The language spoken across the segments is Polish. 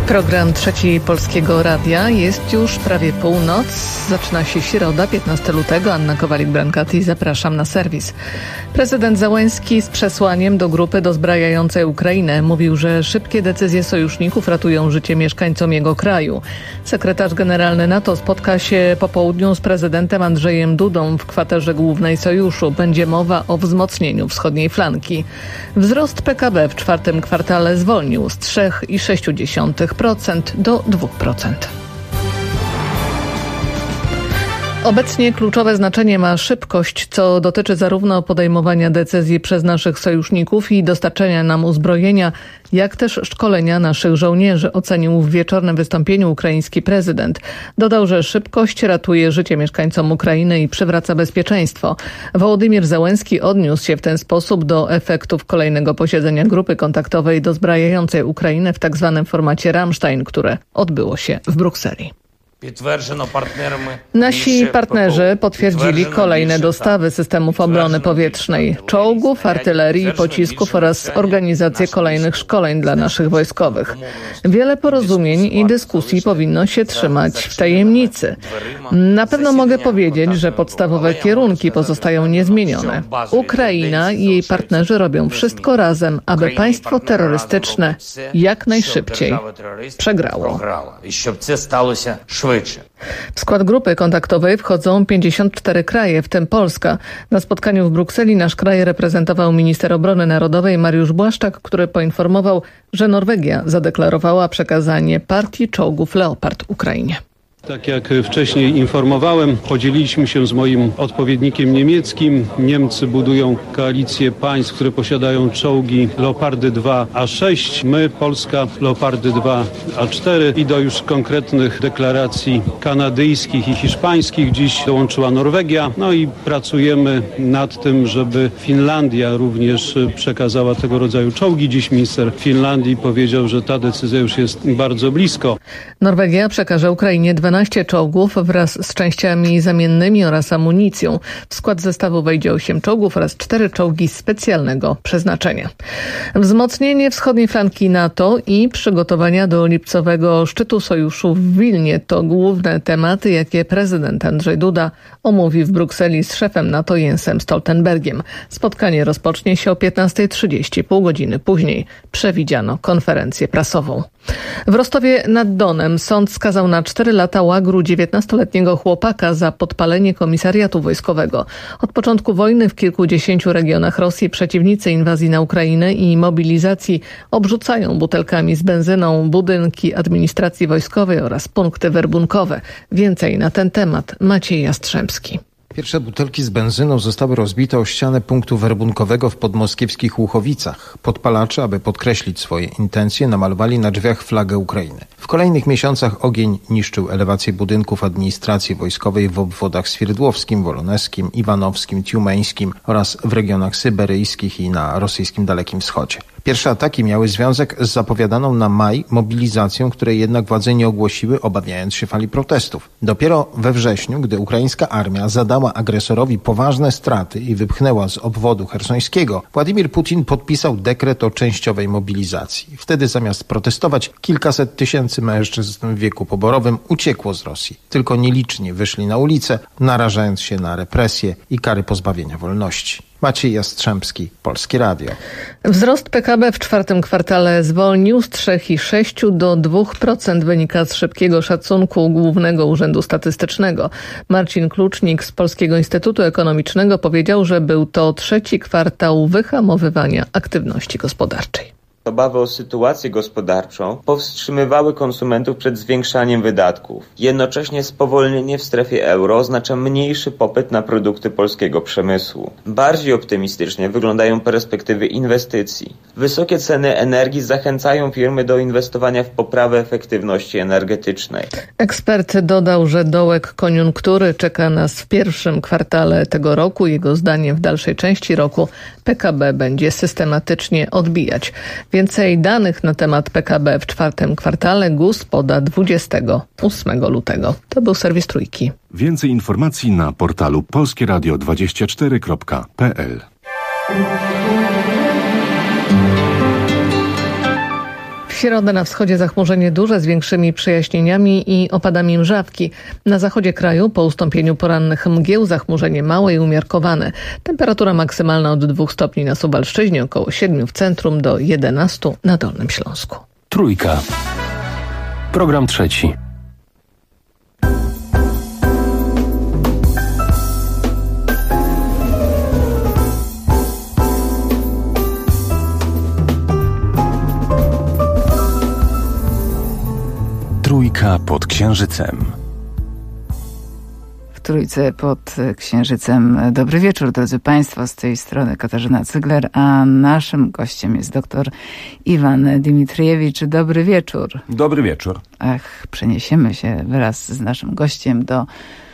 Program Trzeci Polskiego Radia. Jest już prawie północ. Zaczyna się środa, 15 lutego. Anna Kowalik-Brankati, zapraszam na serwis. Prezydent Zełenski z przesłaniem do grupy dozbrajającej Ukrainę mówił, że szybkie decyzje sojuszników ratują życie mieszkańcom jego kraju. Sekretarz generalny NATO spotka się po południu z prezydentem Andrzejem Dudą w kwaterze głównej sojuszu. Będzie mowa o wzmocnieniu wschodniej flanki. Wzrost PKB w czwartym kwartale zwolnił z 3,6% do 2%. Obecnie kluczowe znaczenie ma szybkość, co dotyczy zarówno podejmowania decyzji przez naszych sojuszników i dostarczenia nam uzbrojenia, jak też szkolenia naszych żołnierzy, ocenił w wieczornym wystąpieniu ukraiński prezydent. Dodał, że szybkość ratuje życie mieszkańcom Ukrainy i przywraca bezpieczeństwo. Wołodymyr Zełenski odniósł się w ten sposób do efektów kolejnego posiedzenia grupy kontaktowej dozbrajającej Ukrainę w tzw. formacie Ramstein, które odbyło się w Brukseli. Nasi partnerzy potwierdzili kolejne dostawy systemów obrony powietrznej, czołgów, artylerii i pocisków oraz organizację kolejnych szkoleń dla naszych wojskowych. Wiele porozumień i dyskusji powinno się trzymać w tajemnicy. Na pewno mogę powiedzieć, że podstawowe kierunki pozostają niezmienione. Ukraina i jej partnerzy robią wszystko razem, aby państwo terrorystyczne jak najszybciej przegrało. W skład grupy kontaktowej wchodzą 54 kraje, w tym Polska. Na spotkaniu w Brukseli nasz kraj reprezentował minister obrony narodowej Mariusz Błaszczak, który poinformował, że Norwegia zadeklarowała przekazanie partii czołgów Leopard Ukrainie. Tak jak wcześniej informowałem, podzieliliśmy się z moim odpowiednikiem niemieckim. Niemcy budują koalicję państw, które posiadają czołgi Leopardy 2A6. My, Polska, Leopardy 2A4 i do już konkretnych deklaracji kanadyjskich i hiszpańskich dziś dołączyła Norwegia. No i pracujemy nad tym, żeby Finlandia również przekazała tego rodzaju czołgi. Dziś minister Finlandii powiedział, że ta decyzja już jest bardzo blisko. Norwegia przekaże Ukrainie 12 czołgów wraz z częściami zamiennymi oraz amunicją. W skład zestawu wejdzie 8 czołgów oraz 4 czołgi specjalnego przeznaczenia. Wzmocnienie wschodniej flanki NATO i przygotowania do lipcowego szczytu sojuszu w Wilnie to główne tematy, jakie prezydent Andrzej Duda omówi w Brukseli z szefem NATO Jensem Stoltenbergiem. Spotkanie rozpocznie się o 15:30, pół godziny później przewidziano konferencję prasową. W Rostowie nad Donem sąd skazał na 4 lata łagru 19-letniego chłopaka za podpalenie komisariatu wojskowego. Od początku wojny w kilkudziesięciu regionach Rosji przeciwnicy inwazji na Ukrainę i mobilizacji obrzucają butelkami z benzyną budynki administracji wojskowej oraz punkty werbunkowe. Więcej na ten temat Maciej Jastrzębski. Pierwsze butelki z benzyną zostały rozbite o ścianę punktu werbunkowego w podmoskiewskich Łuchowicach. Podpalacze, aby podkreślić swoje intencje, namalowali na drzwiach flagę Ukrainy. W kolejnych miesiącach ogień niszczył elewacje budynków administracji wojskowej w obwodach Swierdłowskim, Woloneskim, Iwanowskim, Tiumeńskim oraz w regionach syberyjskich i na rosyjskim Dalekim Wschodzie. Pierwsze ataki miały związek z zapowiadaną na maj mobilizacją, której jednak władze nie ogłosiły, obawiając się fali protestów. Dopiero we wrześniu, gdy ukraińska armia zadała agresorowi poważne straty i wypchnęła z obwodu chersońskiego, Władimir Putin podpisał dekret o częściowej mobilizacji. Wtedy zamiast protestować, kilkaset tysięcy mężczyzn w wieku poborowym uciekło z Rosji. Tylko nieliczni wyszli na ulicę, narażając się na represje i kary pozbawienia wolności. Maciej Jastrzębski, Polskie Radio. Wzrost PKB w czwartym kwartale zwolnił z 3,6% do 2%, wynika z szybkiego szacunku Głównego Urzędu Statystycznego. Marcin Klucznik z Polskiego Instytutu Ekonomicznego powiedział, że był to trzeci kwartał wyhamowywania aktywności gospodarczej. Obawy o sytuację gospodarczą powstrzymywały konsumentów przed zwiększaniem wydatków. Jednocześnie spowolnienie w strefie euro oznacza mniejszy popyt na produkty polskiego przemysłu. Bardziej optymistycznie wyglądają perspektywy inwestycji. Wysokie ceny energii zachęcają firmy do inwestowania w poprawę efektywności energetycznej. Ekspert dodał, że dołek koniunktury czeka nas w pierwszym kwartale tego roku. Jego zdaniem w dalszej części roku PKB będzie systematycznie odbijać. Więcej danych na temat PKB w czwartym kwartale GUS poda 28 lutego. To był serwis Trójki. Więcej informacji na portalu polskieradio24.pl. W środę na wschodzie zachmurzenie duże z większymi przejaśnieniami i opadami mrzawki. Na zachodzie kraju po ustąpieniu porannych mgieł zachmurzenie małe i umiarkowane. Temperatura maksymalna od 2 stopni na Suwalszczyźnie, około 7 w centrum do 11 na Dolnym Śląsku. Trójka. Program trzeci. Trójka pod księżycem. W Trójce pod księżycem. Dobry wieczór, drodzy Państwo, z tej strony Katarzyna Cygler, a naszym gościem jest dr Iwan Dimitriewicz. Dobry wieczór. Dobry wieczór. Przeniesiemy się wraz z naszym gościem do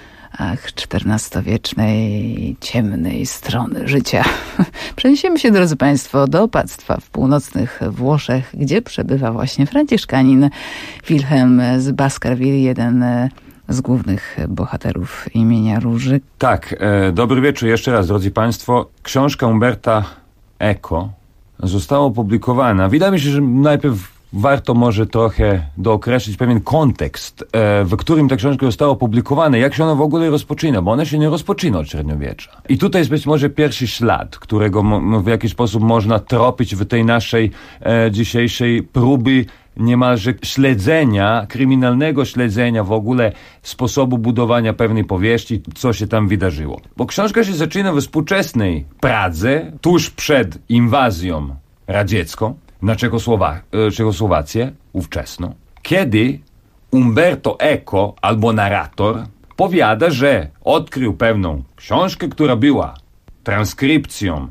XIV-wiecznej, ciemnej strony życia. Przeniesiemy się, drodzy Państwo, do opactwa w północnych Włoszech, gdzie przebywa właśnie franciszkanin Wilhelm z Baskerville, jeden z głównych bohaterów imienia Róży. Tak, dobry wieczór jeszcze raz, drodzy Państwo. Książka Umberta Eco została opublikowana. Wydaje mi się, że najpierw warto może trochę dookreślić pewien kontekst, w którym ta książka została opublikowana, jak się ona w ogóle rozpoczyna, bo ona się nie rozpoczyna od średniowiecza. I tutaj jest być może pierwszy ślad, którego w jakiś sposób można tropić w tej naszej dzisiejszej próby niemalże śledzenia, kryminalnego śledzenia w ogóle sposobu budowania pewnej powieści, co się tam wydarzyło. Bo książka się zaczyna we współczesnej Pradze, tuż przed inwazją radziecką na Czechosłowację ówczesną, kiedy Umberto Eco, albo narrator, powiada, że odkrył pewną książkę, która była transkrypcją,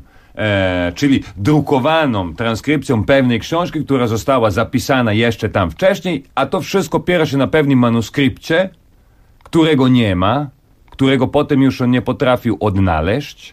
czyli drukowaną transkrypcją pewnej książki, która została zapisana jeszcze tam wcześniej, a to wszystko opiera się na pewnym manuskrypcie, którego nie ma, którego potem już on nie potrafił odnaleźć,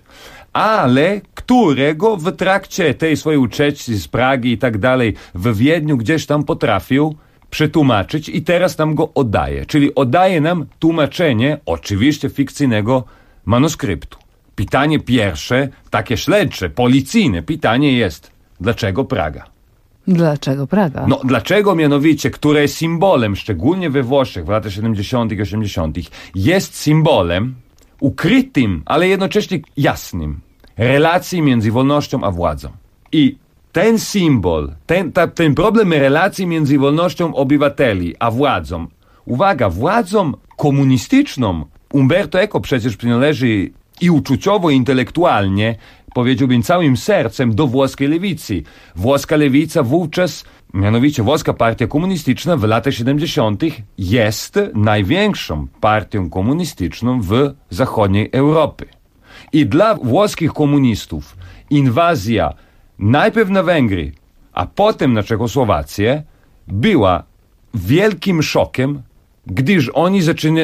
ale którego w trakcie tej swojej ucieczki z Pragi i tak dalej w Wiedniu gdzieś tam potrafił przetłumaczyć i teraz nam go oddaje. Czyli oddaje nam tłumaczenie, oczywiście fikcyjnego manuskryptu. Pytanie pierwsze, takie śledcze, policyjne pytanie jest, dlaczego Praga? Dlaczego Praga? No, dlaczego mianowicie, które jest symbolem, szczególnie we Włoszech w latach 70. i 80., jest symbolem ukrytym, ale jednocześnie jasnym relacji między wolnością a władzą. I ten symbol, ten problem relacji między wolnością obywateli a władzą, uwaga, władzą komunistyczną, Umberto Eco przecież przynależy i uczuciowo, i intelektualnie, powiedziałbym całym sercem, do włoskiej lewicy. Włoska lewica wówczas, mianowicie włoska partia komunistyczna w latach 70. jest największą partią komunistyczną w zachodniej Europie. I dla włoskich komunistów inwazja najpierw na Węgry, a potem na Czechosłowację była wielkim szokiem, gdyż oni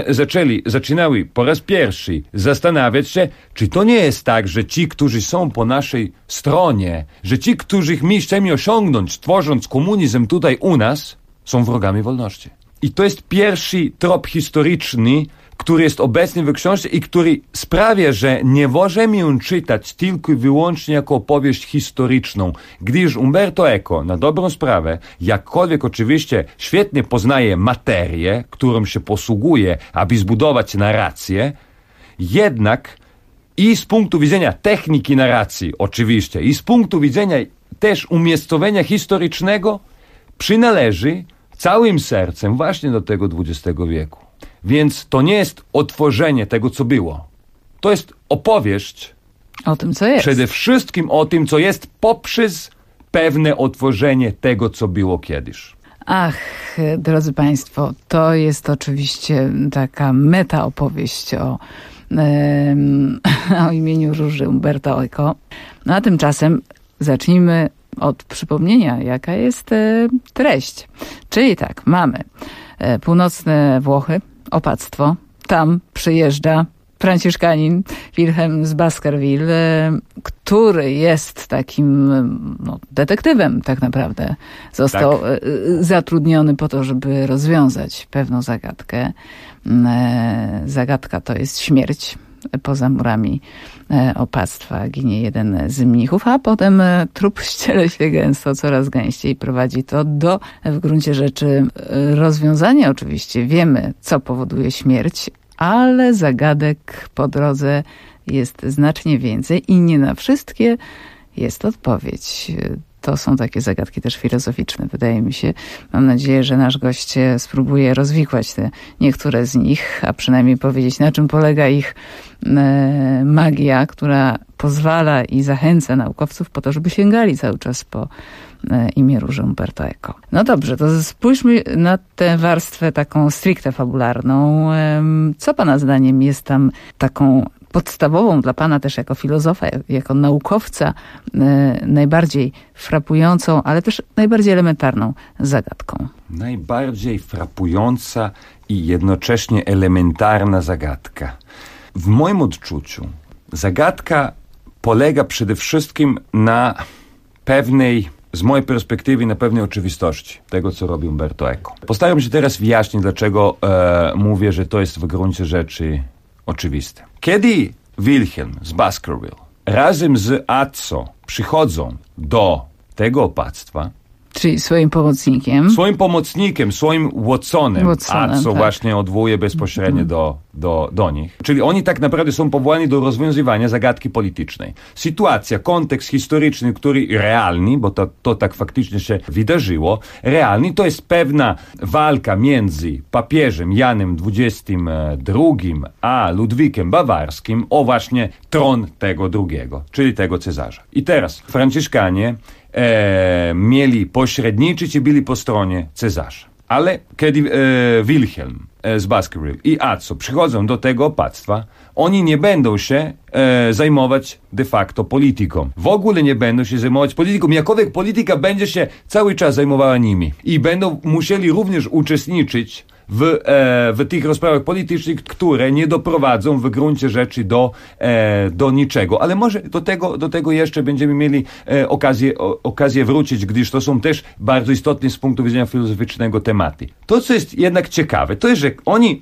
zaczynały po raz pierwszy zastanawiać się, czy to nie jest tak, że ci, którzy są po naszej stronie, że ci, których my chcemy osiągnąć, tworząc komunizm tutaj u nas, są wrogami wolności. I to jest pierwszy trop historyczny, który jest obecny w książce i który sprawia, że nie możemy ją czytać tylko i wyłącznie jako opowieść historyczną, gdyż Umberto Eco, na dobrą sprawę, jakkolwiek oczywiście świetnie poznaje materię, którą się posługuje, aby zbudować narrację, jednak i z punktu widzenia techniki narracji oczywiście, i z punktu widzenia też umiejscowienia historycznego przynależy całym sercem właśnie do tego XX wieku. Więc to nie jest odtworzenie tego, co było. To jest opowieść o tym, co jest. Przede wszystkim o tym, co jest, poprzez pewne odtworzenie tego, co było kiedyś. Ach, drodzy Państwo, to jest oczywiście taka metaopowieść o imieniu Róży Umberto Eco. No a tymczasem zacznijmy od przypomnienia, jaka jest treść. Czyli tak, mamy północne Włochy, opactwo. Tam przyjeżdża franciszkanin Wilhelm z Baskerville, który jest takim detektywem tak naprawdę. Został zatrudniony po to, żeby rozwiązać pewną zagadkę. Zagadka to jest śmierć poza murami opactwa ginie jeden z mnichów, a potem trup ściele się gęsto, coraz gęściej. Prowadzi to do, w gruncie rzeczy, rozwiązania. Oczywiście wiemy, co powoduje śmierć, ale zagadek po drodze jest znacznie więcej i nie na wszystkie jest odpowiedź. To są takie zagadki też filozoficzne, wydaje mi się. Mam nadzieję, że nasz gość spróbuje rozwikłać te niektóre z nich, a przynajmniej powiedzieć, na czym polega ich magia, która pozwala i zachęca naukowców po to, żeby sięgali cały czas po imię Róży Umberto Eco. No dobrze, to spójrzmy na tę warstwę taką stricte fabularną. Co pana zdaniem jest tam taką podstawową dla pana też jako filozofa, jako naukowca, najbardziej frapującą, ale też najbardziej elementarną zagadką? Najbardziej frapująca i jednocześnie elementarna zagadka. W moim odczuciu zagadka polega przede wszystkim na pewnej, z mojej perspektywy, na pewnej oczywistości tego, co robi Umberto Eco. Postaram się teraz wyjaśnić, dlaczego mówię, że to jest w gruncie rzeczy oczywiste. Kiedy Wilhelm z Baskerville razem z Azzo przychodzą do tego opactwa, czyli swoim pomocnikiem, swoim Watsonem, Azzo tak. Właśnie odwołuje bezpośrednio do nich. Czyli oni tak naprawdę są powołani do rozwiązywania zagadki politycznej. Sytuacja, kontekst historyczny, który realny, bo to tak faktycznie się wydarzyło, realny to jest pewna walka między papieżem Janem XXII a Ludwikiem Bawarskim o właśnie tron tego drugiego, czyli tego cesarza. I teraz Franciszkanie mieli pośredniczyć i byli po stronie cesarza. Ale kiedy Wilhelm z Baskerville i Azzo przychodzą do tego opactwa, oni nie będą się zajmować de facto polityką. W ogóle nie będą się zajmować polityką, jakowiek polityka będzie się cały czas zajmowała nimi. I będą musieli również uczestniczyć w tych rozprawach politycznych, które nie doprowadzą w gruncie rzeczy do niczego. Ale może do tego jeszcze będziemy mieli okazję wrócić, gdyż to są też bardzo istotne z punktu widzenia filozoficznego tematy. To, co jest jednak ciekawe, to jest, że oni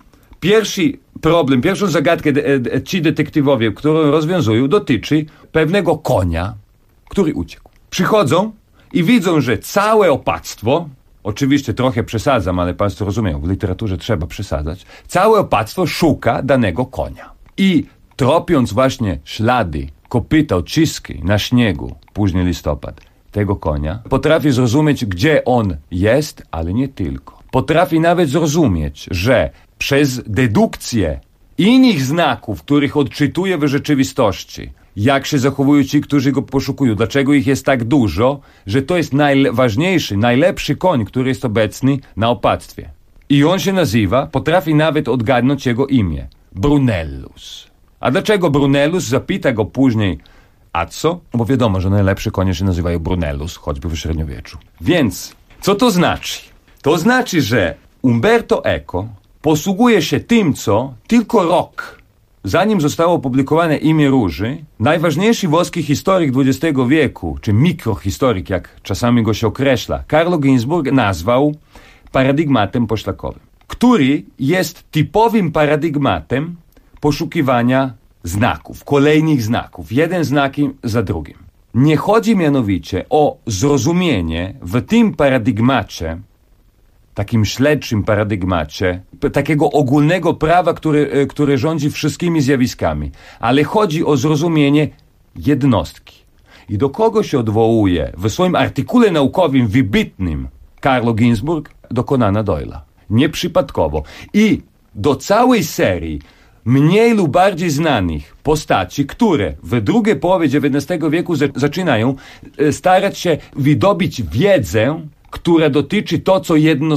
pierwszą zagadkę ci detektywowie, którą rozwiązują, dotyczy pewnego konia, który uciekł. Przychodzą i widzą, że całe opactwo, oczywiście trochę przesadzam, ale państwo rozumieją, w literaturze trzeba przesadzać, całe opactwo szuka danego konia. I tropiąc właśnie ślady, kopyta, odciski na śniegu, późny listopad, tego konia, potrafi zrozumieć, gdzie on jest, ale nie tylko. Potrafi nawet zrozumieć, że przez dedukcję innych znaków, których odczytuje w rzeczywistości, jak się zachowują ci, którzy go poszukują, dlaczego ich jest tak dużo, że to jest najważniejszy, najlepszy koń, który jest obecny na opactwie. I on się nazywa, potrafi nawet odgadnąć jego imię, Brunellus. A dlaczego Brunellus? Zapyta go później Azzo, bo wiadomo, że najlepsze konie się nazywają Brunellus, choćby w średniowieczu. Więc, co to znaczy? To znaczy, że Umberto Eco posługuje się tym, co tylko rok zanim zostało opublikowane Imię Róży, najważniejszy włoski historyk XX wieku, czy mikrohistoryk, jak czasami go się określa, Carlo Ginzburg nazwał paradygmatem poszlakowym, który jest typowym paradygmatem poszukiwania znaków, kolejnych znaków, jeden znak za drugim. Nie chodzi mianowicie o zrozumienie w tym paradygmacie, takim śledczym paradygmacie, takiego ogólnego prawa, które rządzi wszystkimi zjawiskami, ale chodzi o zrozumienie jednostki. I do kogo się odwołuje w swoim artykule naukowym wybitnym Carlo Ginzburg? Do Conana Doyle'a. Nieprzypadkowo. I do całej serii mniej lub bardziej znanych postaci, które w drugiej połowie XIX wieku zaczynają starać się wydobyć wiedzę, która dotyczy to, co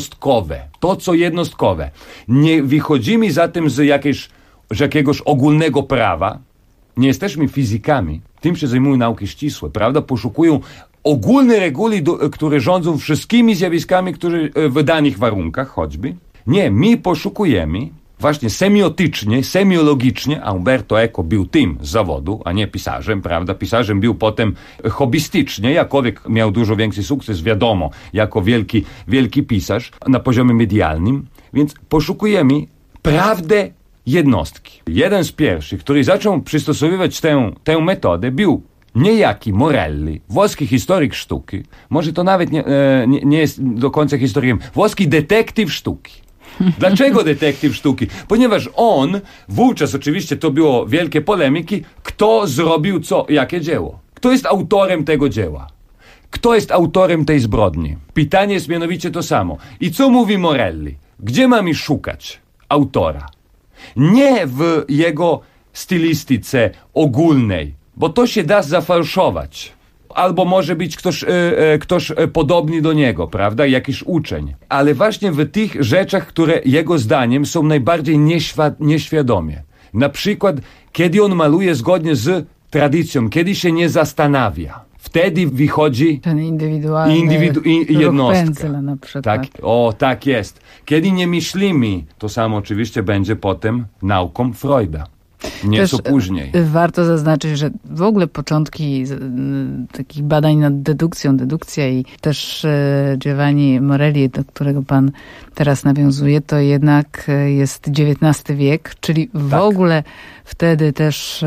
jednostkowe. Nie wychodzimy zatem z jakiegoś ogólnego prawa. Nie jesteśmy fizykami. Tym się zajmują nauki ścisłe, prawda? Poszukują ogólne reguły, które rządzą wszystkimi zjawiskami, które w danych warunkach choćby. Nie, my poszukujemy właśnie semiotycznie, semiologicznie, a Umberto Eco był tym z zawodu, a nie pisarzem, prawda? Pisarzem był potem hobbystycznie, jakowiek miał dużo większy sukces, wiadomo, jako wielki pisarz na poziomie medialnym, więc poszukujemy prawdę jednostki. Jeden z pierwszych, który zaczął przystosowywać tę metodę, był niejaki Morelli, włoski historyk sztuki, może to nawet nie jest do końca historykiem, włoski detektyw sztuki. Dlaczego detektyw sztuki? Ponieważ on, wówczas oczywiście to było wielkie polemiki, kto zrobił jakie dzieło. Kto jest autorem tego dzieła? Kto jest autorem tej zbrodni? Pytanie jest mianowicie to samo. I co mówi Morelli? Gdzie mamy szukać autora? Nie w jego stylistyce ogólnej, bo to się da zafałszować. Albo może być ktoś podobny do niego, prawda? Jakiś uczeń. Ale właśnie w tych rzeczach, które jego zdaniem są najbardziej nieświadomie. Na przykład, kiedy on maluje zgodnie z tradycją, kiedy się nie zastanawia. Wtedy wychodzi ten indywidualny jednostka. Pędzla na przykład. Tak, tak jest. Kiedy nie myślimy, to samo oczywiście będzie potem nauką Freuda. Nieco później. Warto zaznaczyć, że w ogóle początki takich badań nad dedukcja i też Giovanni Morelli, do którego pan teraz nawiązuje, to jednak jest XIX wiek, czyli w ogóle wtedy też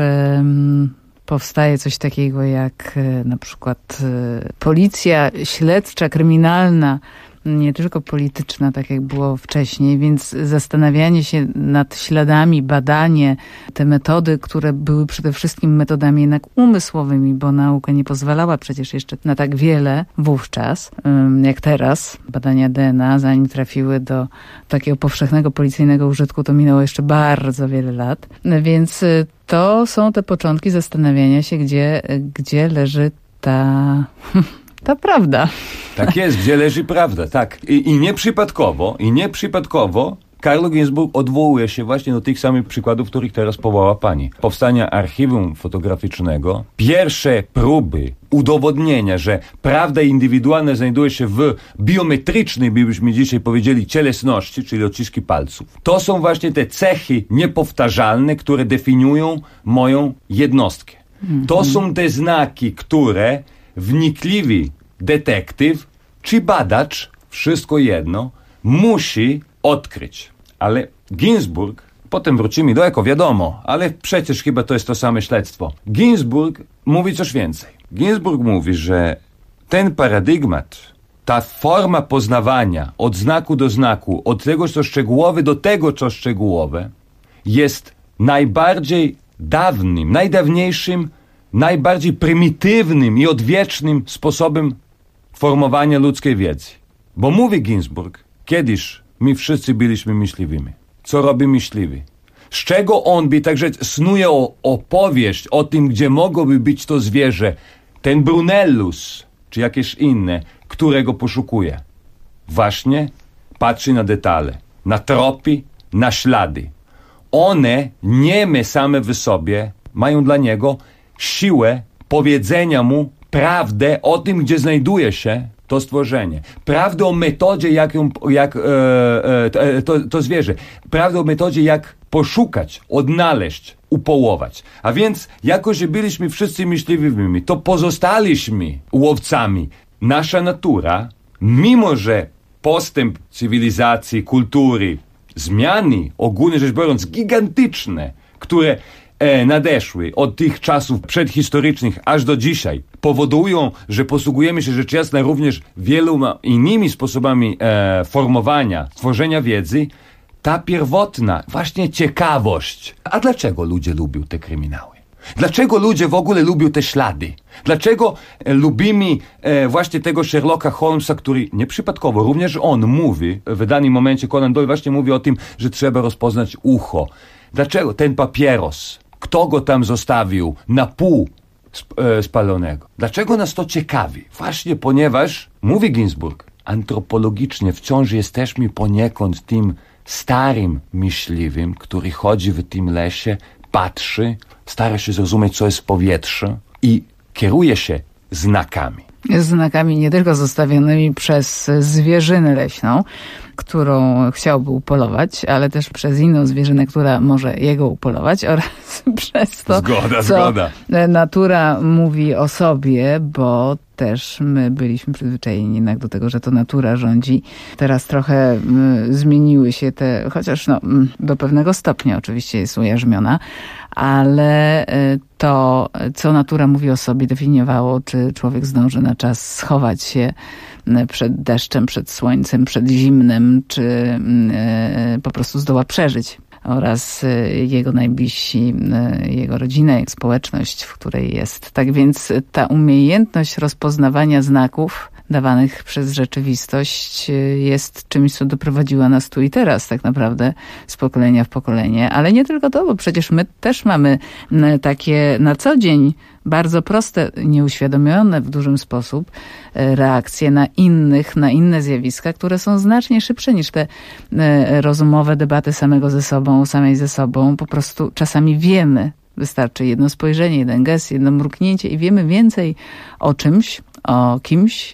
powstaje coś takiego jak na przykład policja śledcza, kryminalna, nie tylko polityczna, tak jak było wcześniej, więc zastanawianie się nad śladami, badanie, te metody, które były przede wszystkim metodami jednak umysłowymi, bo nauka nie pozwalała przecież jeszcze na tak wiele wówczas, jak teraz. Badania DNA, zanim trafiły do takiego powszechnego policyjnego użytku, to minęło jeszcze bardzo wiele lat, więc to są te początki zastanawiania się, gdzie leży ta prawda. Tak jest, gdzie leży prawda, tak. I nieprzypadkowo Carlo Ginzburg odwołuje się właśnie do tych samych przykładów, których teraz powołała pani. Powstania archiwum fotograficznego, pierwsze próby udowodnienia, że prawda indywidualna znajduje się w biometrycznej, byśmy dzisiaj powiedzieli, cielesności, czyli odciski palców. To są właśnie te cechy niepowtarzalne, które definiują moją jednostkę. To są te znaki, które wnikliwy detektyw czy badacz, wszystko jedno, musi odkryć. Ale Ginzburg, potem wrócimy do Eko, wiadomo, ale przecież chyba to jest to same śledztwo. Ginzburg mówi coś więcej. Ginzburg mówi, że ten paradygmat, ta forma poznawania od znaku do znaku, od tego co szczegółowe do tego co szczegółowe, jest najbardziej dawnym, najdawniejszym, najbardziej prymitywnym i odwiecznym sposobem formowania ludzkiej wiedzy. Bo mówi Ginzburg, kiedyś my wszyscy byliśmy myśliwymi. Co robi myśliwy? Z czego on by także snuje opowieść o tym, gdzie mogłoby być to zwierzę, ten Brunellus, czy jakieś inne, którego poszukuje. Właśnie patrzy na detale, na tropy, na ślady. One, nieme same w sobie, mają dla niego siłę powiedzenia mu prawdę o tym, gdzie znajduje się to stworzenie. Prawdę o metodzie, to zwierzę. Prawdę o metodzie, jak poszukać, odnaleźć, upołować. A więc, jako że byliśmy wszyscy myśliwymi, to pozostaliśmy łowcami. Nasza natura, mimo że postęp cywilizacji, kultury, zmiany, ogólnie rzecz biorąc, gigantyczne, które nadeszły od tych czasów przedhistorycznych aż do dzisiaj, powodują, że posługujemy się rzecz jasna również wieloma innymi sposobami formowania, tworzenia wiedzy, ta pierwotna właśnie ciekawość. A dlaczego ludzie lubią te kryminały? Dlaczego ludzie w ogóle lubią te ślady? Dlaczego lubimy właśnie tego Sherlocka Holmesa, który nieprzypadkowo, również on mówi, w danym momencie Conan Doyle właśnie mówi o tym, że trzeba rozpoznać ucho. Dlaczego ten papieros? Kto go tam zostawił na pół spalonego? Dlaczego nas to ciekawi? Właśnie ponieważ, mówi Ginzburg, antropologicznie wciąż jesteśmy poniekąd tym starym myśliwym, który chodzi w tym lesie, patrzy, stara się zrozumieć, co jest w powietrzu i kieruje się znakami. znakami nie tylko zostawionymi przez zwierzynę leśną, którą chciałby upolować, ale też przez inną zwierzynę, która może jego upolować, oraz przez to, co natura mówi o sobie, bo też my byliśmy przyzwyczajeni jednak do tego, że to natura rządzi. Teraz trochę zmieniły się te, chociaż do pewnego stopnia oczywiście jest ujarzmiona, ale to, co natura mówi o sobie, definiowało, czy człowiek zdąży na czas schować się przed deszczem, przed słońcem, przed zimnem, czy po prostu zdoła przeżyć. Oraz jego najbliżsi, jego rodzina, jego społeczność, w której jest. Tak więc ta umiejętność rozpoznawania znaków dawanych przez rzeczywistość jest czymś, co doprowadziła nas tu i teraz tak naprawdę z pokolenia w pokolenie. Ale nie tylko to, bo przecież my też mamy takie na co dzień bardzo proste, nieuświadomione w dużym sposób reakcje na inne zjawiska, które są znacznie szybsze niż te rozumowe debaty samej ze sobą. Po prostu czasami wiemy, wystarczy jedno spojrzenie, jeden gest, jedno mruknięcie i wiemy więcej o czymś, o kimś,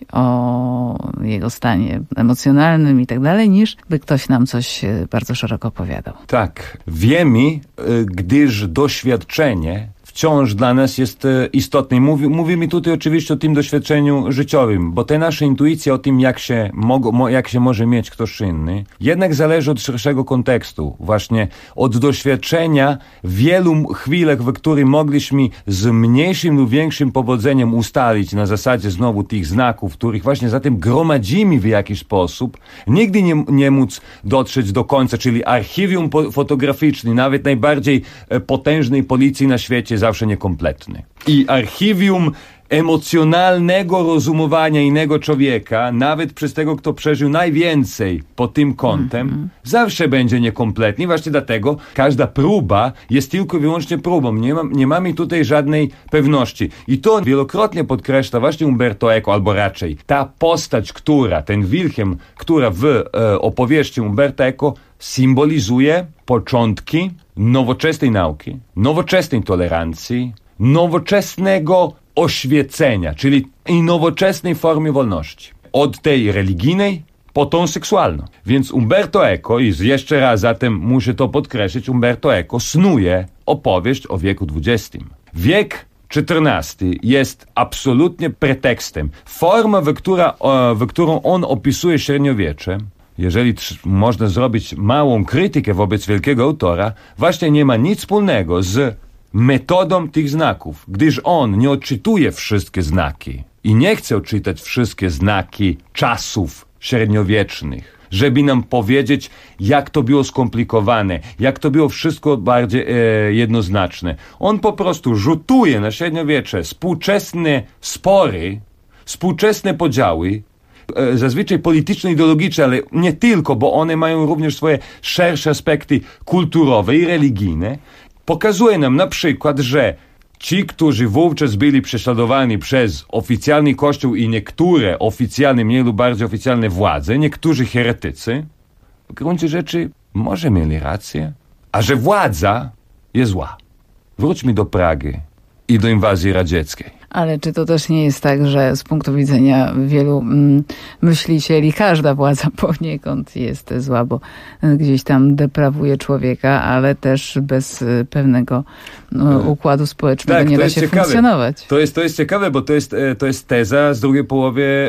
o jego stanie emocjonalnym i tak dalej, niż by ktoś nam coś bardzo szeroko opowiadał. Tak, wiemy, gdyż doświadczenie wciąż dla nas jest istotne. Mówimy tutaj oczywiście o tym doświadczeniu życiowym, bo te nasze intuicje o tym, jak się może mieć ktoś inny, jednak zależy od szerszego kontekstu. Właśnie od doświadczenia w wielu chwilach, w których mogliśmy z mniejszym lub większym powodzeniem ustalić na zasadzie znowu tych znaków, których właśnie zatem gromadzimy w jakiś sposób, nigdy nie móc dotrzeć do końca, czyli archiwum fotograficzne, nawet najbardziej potężnej policji na świecie, zawsze niekompletny. I archiwum emocjonalnego rozumowania innego człowieka, nawet przez tego, kto przeżył najwięcej pod tym kątem, zawsze będzie niekompletny. Właśnie dlatego każda próba jest tylko i wyłącznie próbą. Nie mamy tutaj żadnej pewności. I to wielokrotnie podkreśla właśnie Umberto Eco, albo raczej ta postać, ten Wilhelm, która w opowieści Umberto Eco symbolizuje początki nowoczesnej nauki, nowoczesnej tolerancji, nowoczesnego oświecenia, czyli i nowoczesnej formy wolności. Od tej religijnej po tą seksualną. Więc Umberto Eco, i jeszcze raz zatem muszę to podkreślić, Umberto Eco snuje opowieść o wieku XX. Wiek XIV jest absolutnie pretekstem. Forma, w którą on opisuje średniowiecze, jeżeli można zrobić małą krytykę wobec wielkiego autora, właśnie nie ma nic wspólnego z metodą tych znaków, gdyż on nie odczytuje wszystkie znaki i nie chce odczytać wszystkie znaki czasów średniowiecznych, żeby nam powiedzieć, jak to było skomplikowane, jak to było wszystko bardziej jednoznaczne. On po prostu rzutuje na średniowiecze współczesne spory, współczesne podziały, zazwyczaj polityczno-ideologiczne, ale nie tylko, bo one mają również swoje szersze aspekty kulturowe i religijne. Pokazuje nam na przykład, że ci, którzy wówczas byli prześladowani przez oficjalny kościół i niektóre oficjalne, mniej lub bardziej oficjalne władze, niektórzy heretycy, w gruncie rzeczy może mieli rację, a że władza jest zła. Wróćmy do Pragi i do inwazji radzieckiej. Ale czy to też nie jest tak, że z punktu widzenia wielu myślicieli każda władza poniekąd jest zła, bo gdzieś tam deprawuje człowieka, ale też bez pewnego układu społecznego tak, nie da się funkcjonować. To jest ciekawe, bo to jest teza z drugiej połowy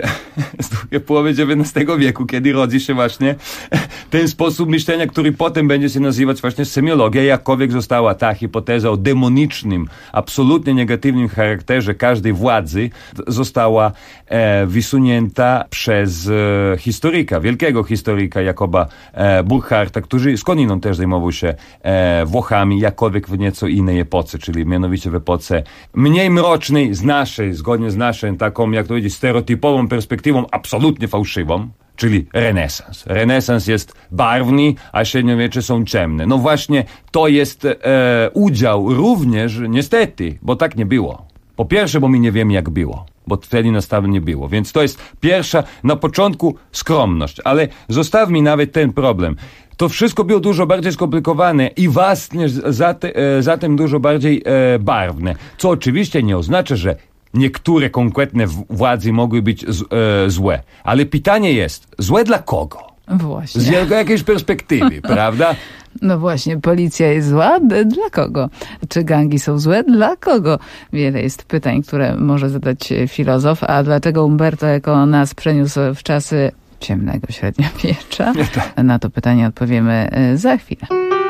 XIX wieku, kiedy rodzi się właśnie ten sposób myślenia, który potem będzie się nazywać właśnie semiologia, jakkolwiek została ta hipoteza o demonicznym, absolutnie negatywnym charakterze każdej władzy została wysunięta przez historyka, wielkiego historyka Jakoba Burckhardta, który skądinąd też zajmował się Włochami, jakkolwiek w nieco innej epoce, czyli mianowicie w epoce mniej mrocznej, zgodnie z naszą taką, jak to powiedzieć, stereotypową perspektywą, absolutnie fałszywą, czyli renesans. Renesans jest barwny, a średniowiecze są ciemne. No właśnie, to jest udział również, niestety, bo tak nie było. Po pierwsze, bo my nie wiemy, jak było, bo wtedy nastawy nie było. Więc to jest pierwsza, na początku skromność, ale zostawmy nawet ten problem. To wszystko było dużo bardziej skomplikowane i właśnie zatem dużo bardziej barwne, co oczywiście nie oznacza, że niektóre konkretne władze mogły być złe. Ale pytanie jest, złe dla kogo? Właśnie. Z jakiejś perspektywy, prawda? No właśnie, policja jest zła? Dla kogo? Czy gangi są złe? Dla kogo? Wiele jest pytań, które może zadać filozof. A dlaczego Umberto Eco nas przeniósł w czasy ciemnego średniowiecza? Na to pytanie odpowiemy za chwilę.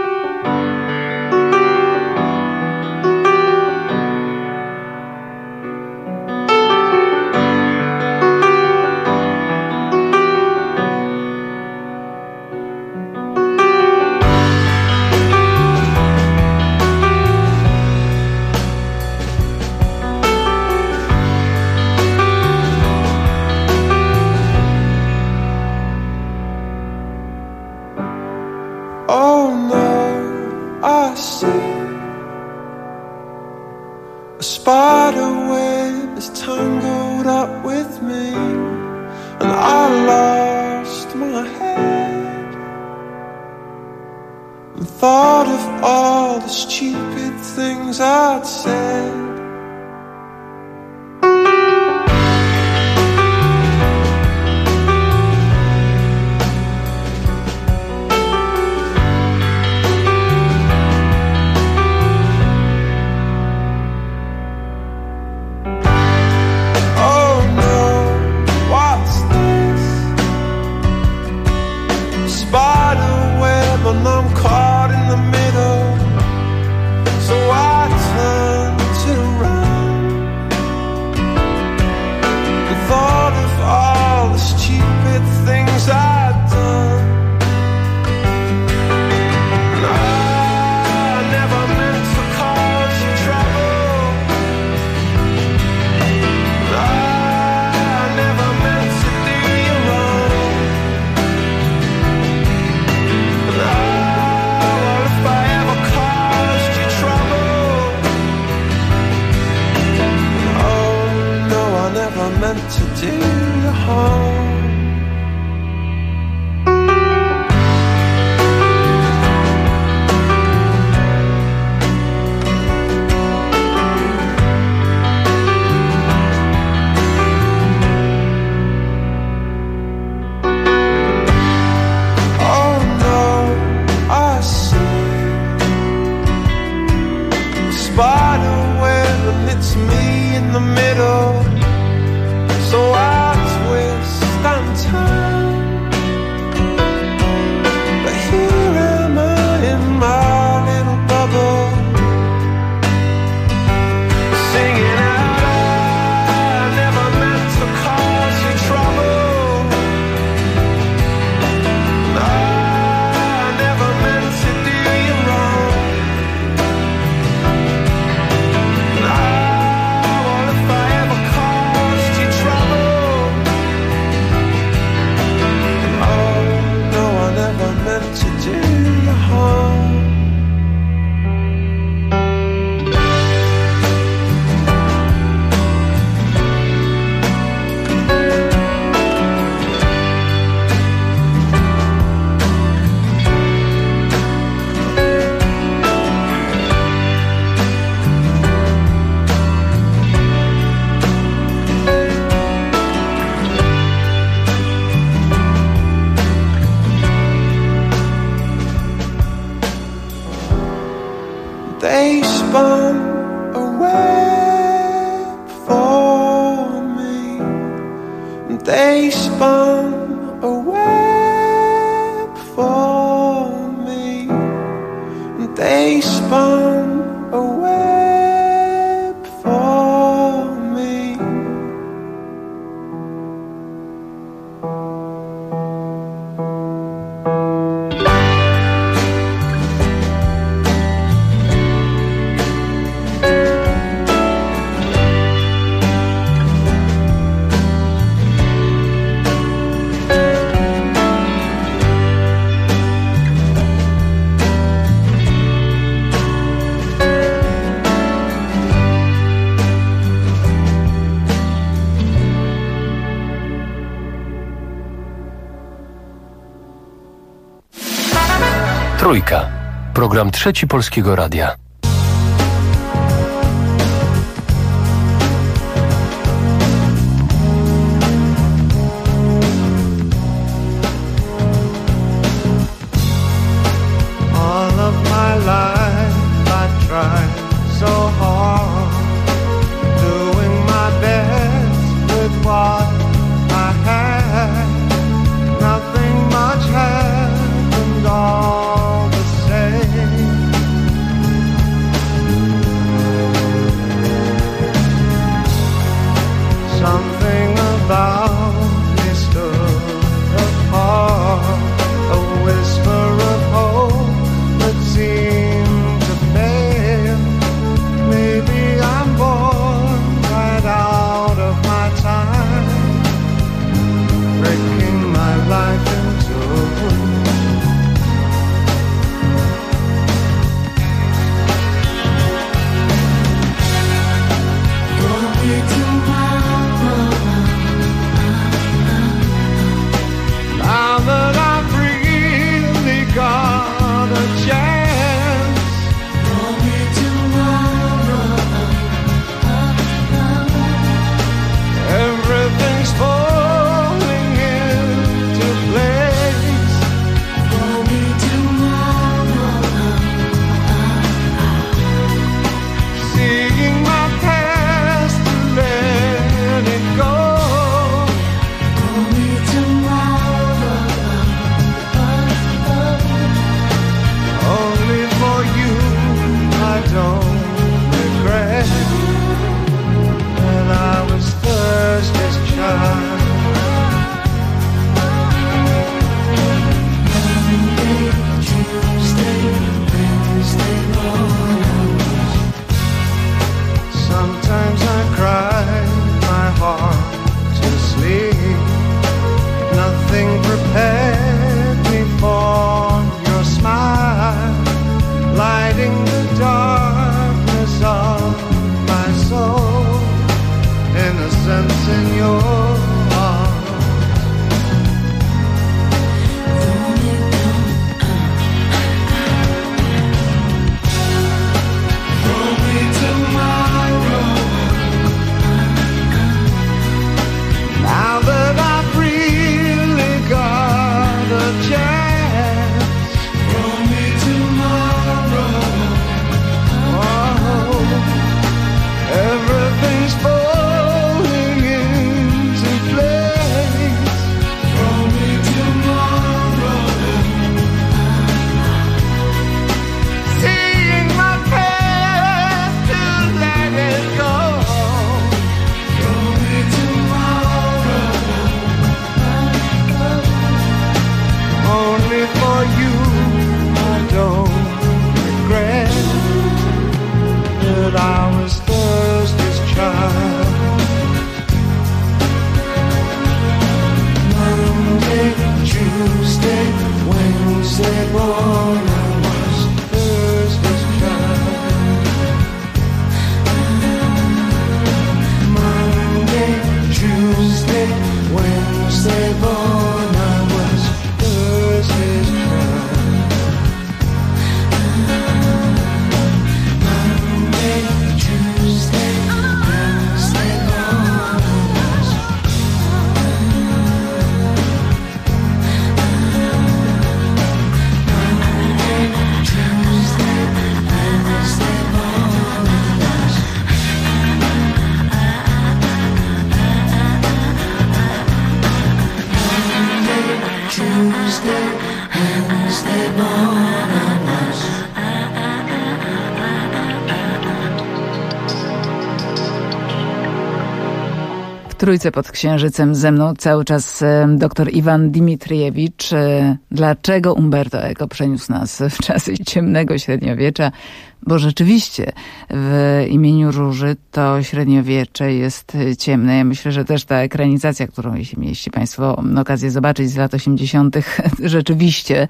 Trójka. Program Trzeci Polskiego Radia. Trójce pod Księżycem ze mną cały czas dr Iwan Dimitriewicz. Dlaczego Umberto Eco przeniósł nas w czasy ciemnego średniowiecza? Bo rzeczywiście w Imieniu Róży to średniowiecze jest ciemne. Ja myślę, że też ta ekranizacja, którą mieliście Państwo okazję zobaczyć z lat 80., rzeczywiście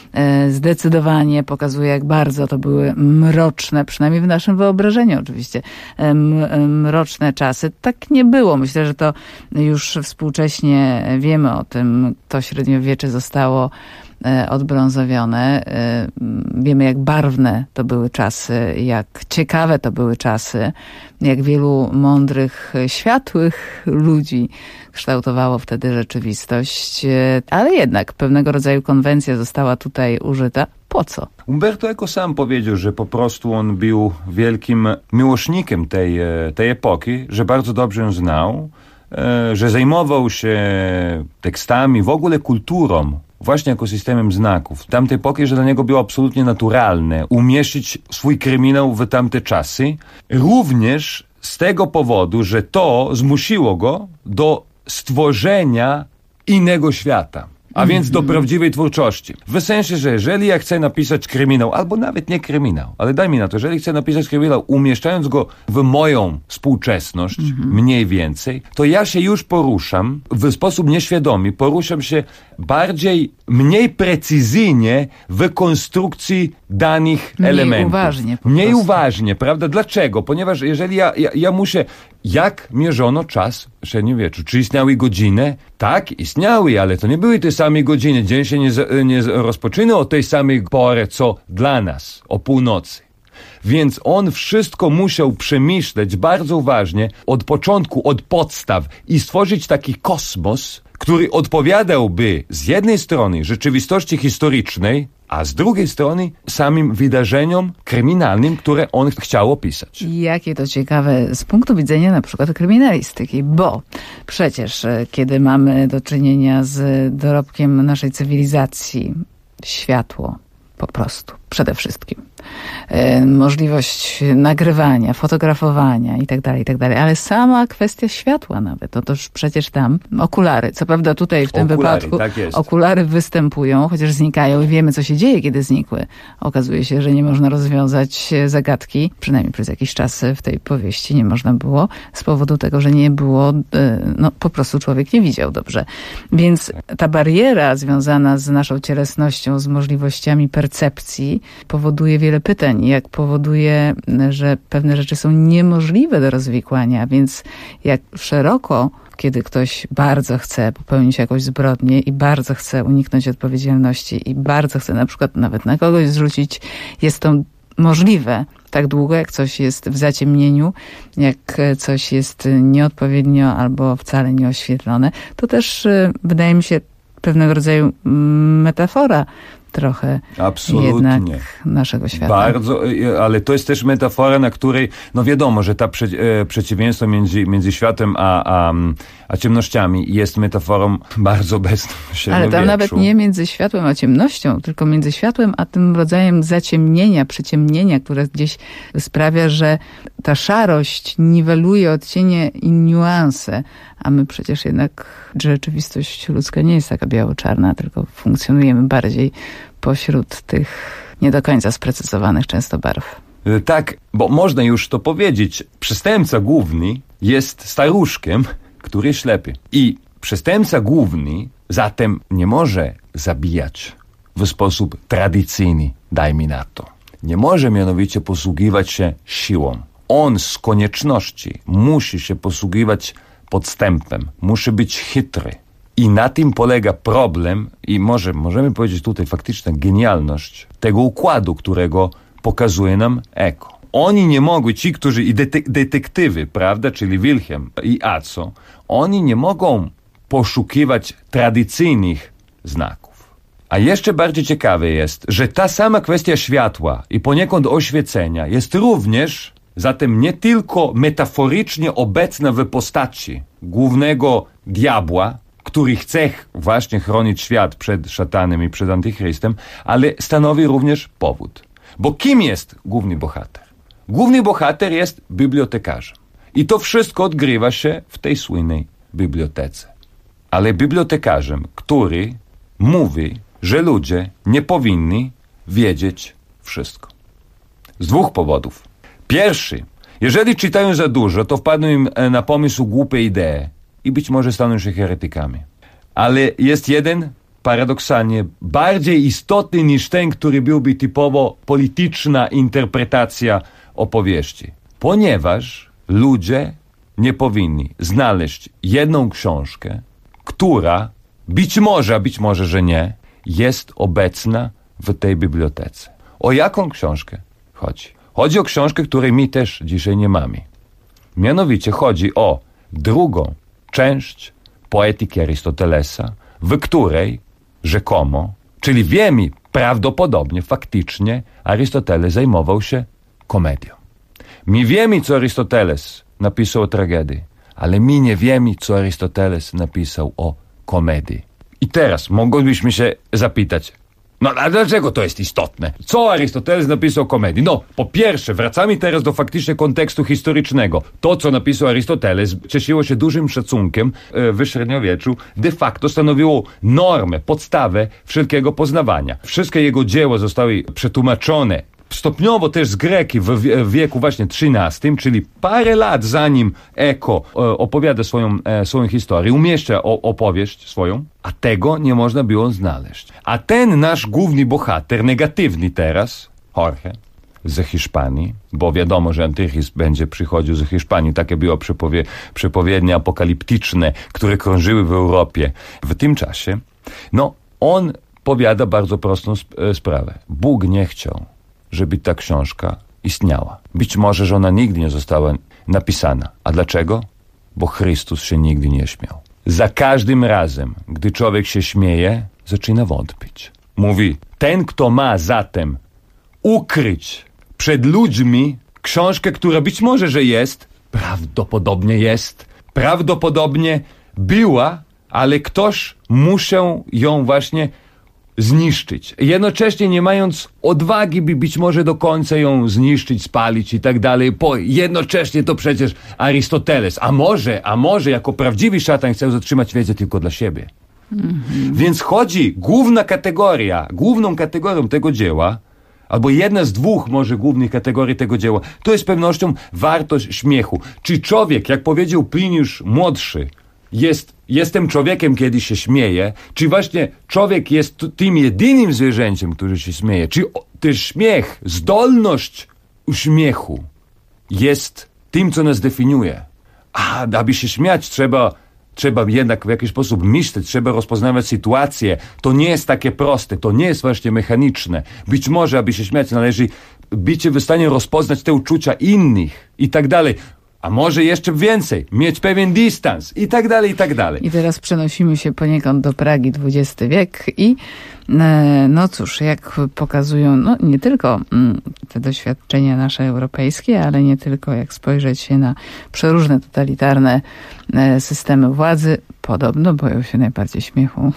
zdecydowanie pokazuje, jak bardzo to były mroczne, przynajmniej w naszym wyobrażeniu oczywiście, mroczne czasy. Tak nie było. Myślę, że to już współcześnie wiemy o tym. To średniowiecze zostało odbrązowione. Wiemy, jak barwne to były czasy, jak ciekawe to były czasy, jak wielu mądrych, światłych ludzi kształtowało wtedy rzeczywistość, ale jednak pewnego rodzaju konwencja została tutaj użyta. Po co? Umberto Eco sam powiedział, że po prostu on był wielkim miłośnikiem tej epoki, że bardzo dobrze ją znał, że zajmował się tekstami, w ogóle kulturą, właśnie jako systemem znaków. W tamtej epoki, że dla niego było absolutnie naturalne umieścić swój kryminał w tamte czasy, również z tego powodu, że to zmusiło go do stworzenia innego świata. A więc do prawdziwej twórczości. W sensie, że jeżeli ja chcę napisać kryminał, albo nawet nie kryminał, ale daj mi na to, jeżeli chcę napisać kryminał, umieszczając go w moją współczesność, mniej więcej, to ja się już poruszam w sposób nieświadomy, poruszam się mniej precyzyjnie w konstrukcji danych elementów. Mniej uważnie, prawda? Dlaczego? Ponieważ jeżeli ja muszę... Jak mierzono czas w średniowieczu? Czy istniały godziny? Tak, istniały, ale to nie były te same godziny. Dzień się nie rozpoczyna o tej samej porze, co dla nas, o północy. Więc on wszystko musiał przemyśleć bardzo uważnie, od początku, od podstaw i stworzyć taki kosmos, który odpowiadałby z jednej strony rzeczywistości historycznej, a z drugiej strony samym wydarzeniom kryminalnym, które on chciał opisać. Jakie to ciekawe z punktu widzenia na przykład kryminalistyki, bo przecież kiedy mamy do czynienia z dorobkiem naszej cywilizacji, światło po prostu, przede wszystkim. Możliwość nagrywania, fotografowania i tak dalej, ale sama kwestia światła nawet, to też przecież tam okulary, co prawda tutaj w tym wypadku tak okulary występują, chociaż znikają i wiemy, co się dzieje, kiedy znikły. Okazuje się, że nie można rozwiązać zagadki, przynajmniej przez jakiś czas w tej powieści nie można było, z powodu tego, że nie było, po prostu człowiek nie widział dobrze. Więc ta bariera związana z naszą cielesnością, z możliwościami percepcji powoduje wiele pytań, jak powoduje, że pewne rzeczy są niemożliwe do rozwikłania, więc jak szeroko, kiedy ktoś bardzo chce popełnić jakąś zbrodnię i bardzo chce uniknąć odpowiedzialności i bardzo chce na przykład nawet na kogoś zrzucić, jest to możliwe tak długo, jak coś jest w zaciemnieniu, jak coś jest nieodpowiednio albo wcale nieoświetlone. To też wydaje mi się pewnego rodzaju metafora trochę jednak naszego świata. Bardzo, ale to jest też metafora, na której, wiadomo, że ta przeciwieństwo między światłem a ciemnościami jest metaforą bardzo obecną w średniowieczu. Ale tam nawet nie między światłem a ciemnością, tylko między światłem a tym rodzajem zaciemnienia, przyciemnienia, które gdzieś sprawia, że ta szarość niweluje odcienie i niuanse, a my przecież jednak rzeczywistość ludzka nie jest taka biało-czarna, tylko funkcjonujemy bardziej pośród tych nie do końca sprecyzowanych często barw. Tak, bo można już to powiedzieć. Przestępca główny jest staruszkiem, który jest ślepy. I przestępca główny zatem nie może zabijać w sposób tradycyjny, daj mi na to. Nie może mianowicie posługiwać się siłą. On z konieczności musi się posługiwać podstępem, musi być chytry. I na tym polega problem i możemy powiedzieć tutaj faktycznie genialność tego układu, którego pokazuje nam Eko. Oni nie mogą, ci, którzy i detektywy, prawda, czyli Wilhelm i Aco, oni nie mogą poszukiwać tradycyjnych znaków. A jeszcze bardziej ciekawe jest, że ta sama kwestia światła i poniekąd oświecenia jest również zatem nie tylko metaforycznie obecna w postaci głównego diabła, który chce właśnie chronić świat przed szatanem i przed antychrystem, ale stanowi również powód. Bo kim jest główny bohater? Główny bohater jest bibliotekarzem. I to wszystko odgrywa się w tej słynnej bibliotece. Ale bibliotekarzem, który mówi, że ludzie nie powinni wiedzieć wszystko. Z dwóch powodów. Pierwszy, jeżeli czytają za dużo, to wpadną im na pomysł głupie idee i być może staną się heretykami. Ale jest jeden, paradoksalnie, bardziej istotny niż ten, który byłby typowo polityczna interpretacja opowieści. Ponieważ ludzie nie powinni znaleźć jedną książkę, która być może, a być może, że nie, jest obecna w tej bibliotece. O jaką książkę chodzi? Chodzi o książkę, której my też dzisiaj nie mamy. Mianowicie chodzi o drugą część poetyki Arystotelesa, w której rzekomo, czyli wiemy prawdopodobnie, faktycznie Arystoteles zajmował się komedią. My wiemy, co Arystoteles napisał o tragedii, ale my nie wiemy, co Arystoteles napisał o komedii. I teraz moglibyśmy się zapytać, No a dlaczego to jest istotne? Co Arystoteles napisał o komedii? No, po pierwsze, wracamy teraz do faktycznie kontekstu historycznego. To, co napisał Arystoteles, cieszyło się dużym szacunkiem w średniowieczu, de facto stanowiło normę, podstawę wszelkiego poznawania. Wszystkie jego dzieła zostały przetłumaczone stopniowo też z greki w wieku właśnie XIII, czyli parę lat zanim Eko opowiada swoją historię, umieszcza opowieść swoją, a tego nie można było znaleźć. A ten nasz główny bohater, negatywny teraz, Jorge, ze Hiszpanii, bo wiadomo, że Antychryst będzie przychodził ze Hiszpanii, takie były przepowiednie apokaliptyczne, które krążyły w Europie w tym czasie. No, on powiada bardzo prostą sprawę. Bóg nie chciał, żeby ta książka istniała. Być może, że ona nigdy nie została napisana. A dlaczego? Bo Chrystus się nigdy nie śmiał. Za każdym razem, gdy człowiek się śmieje, zaczyna wątpić. Mówi, ten, kto ma zatem ukryć przed ludźmi książkę, która być może, że jest, prawdopodobnie była, ale ktoś musiał ją właśnie zniszczyć. Jednocześnie nie mając odwagi, by być może do końca ją zniszczyć, spalić i tak dalej. Jednocześnie to przecież Arystoteles. A może jako prawdziwy szatan chciał zatrzymać wiedzę tylko dla siebie. Więc główną kategorią tego dzieła, albo jedna z dwóch może głównych kategorii tego dzieła, to jest z pewnością wartość śmiechu. Czy człowiek, jak powiedział Pliniusz Młodszy, jestem człowiekiem, kiedy się śmieje, czy właśnie człowiek jest tym jedynym zwierzęciem, który się śmieje, czy też śmiech, zdolność uśmiechu jest tym, co nas definiuje. A aby się śmiać, trzeba jednak w jakiś sposób myśleć, trzeba rozpoznawać sytuację. To nie jest takie proste, to nie jest właśnie mechaniczne. Być może, aby się śmiać, należy być w stanie rozpoznać te uczucia innych i tak dalej. A może jeszcze więcej, mieć pewien dystans i tak dalej, i tak dalej. I teraz przenosimy się poniekąd do Pragi XX wiek i no cóż, jak pokazują nie tylko te doświadczenia nasze europejskie, ale nie tylko jak spojrzeć się na przeróżne totalitarne systemy władzy, podobno boją się najbardziej śmiechu.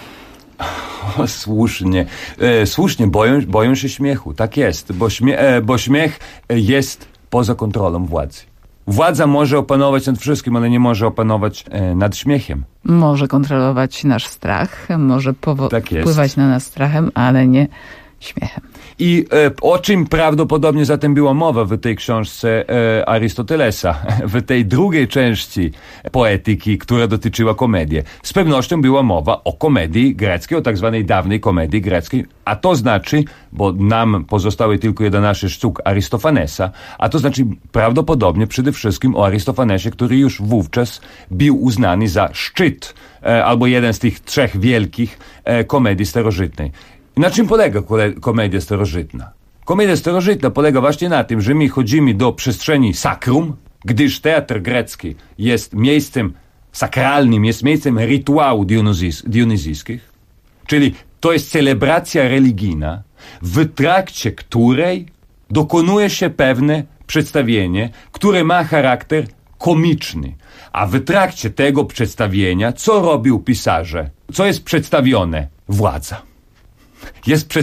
Słusznie, boją się śmiechu, tak jest, bo śmiech jest poza kontrolą władzy. Władza może opanować nad wszystkim, ale nie może opanować nad śmiechem. Może kontrolować nasz strach, może wpływać na nas strachem, ale nie śmiechem. I o czym prawdopodobnie zatem była mowa w tej książce Arystotelesa, w tej drugiej części poetyki, która dotyczyła komedii. Z pewnością była mowa o komedii greckiej, o tak zwanej dawnej komedii greckiej, a to znaczy, bo nam pozostały tylko 11 sztuk Arystofanesa, a to znaczy prawdopodobnie przede wszystkim o Arystofanesie, który już wówczas był uznany za szczyt, albo jeden z tych trzech wielkich komedii starożytnej. Na czym polega komedia starożytna? Komedia starożytna polega właśnie na tym, że my chodzimy do przestrzeni sakrum, gdyż teatr grecki jest miejscem sakralnym, jest miejscem rytuału dionizyjskich, czyli to jest celebracja religijna, w trakcie której dokonuje się pewne przedstawienie, które ma charakter komiczny. A w trakcie tego przedstawienia, co robią pisarze? Co jest przedstawione? Władza. Jest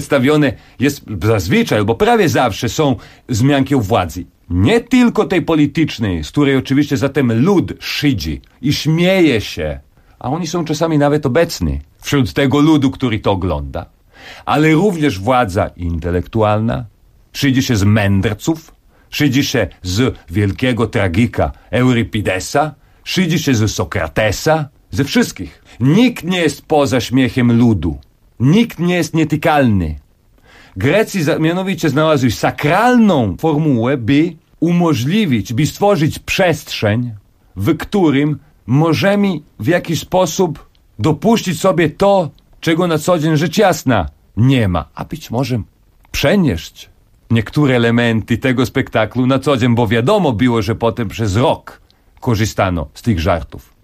zazwyczaj, albo prawie zawsze są wzmianki o władzy. Nie tylko tej politycznej, z której oczywiście zatem lud szydzi i śmieje się, a oni są czasami nawet obecni wśród tego ludu, który to ogląda, ale również władza intelektualna, szydzi się z mędrców, szydzi się z wielkiego tragika Eurypidesa, szydzi się z Sokratesa, ze wszystkich. Nikt nie jest poza śmiechem ludu. Nikt nie jest nietykalny. Grecy mianowicie znalazły sakralną formułę, by umożliwić, by stworzyć przestrzeń, w którym możemy w jakiś sposób dopuścić sobie to, czego na co dzień rzecz jasna nie ma, a być może przenieść niektóre elementy tego spektaklu na co dzień, bo wiadomo było, że potem przez rok korzystano z tych żartów.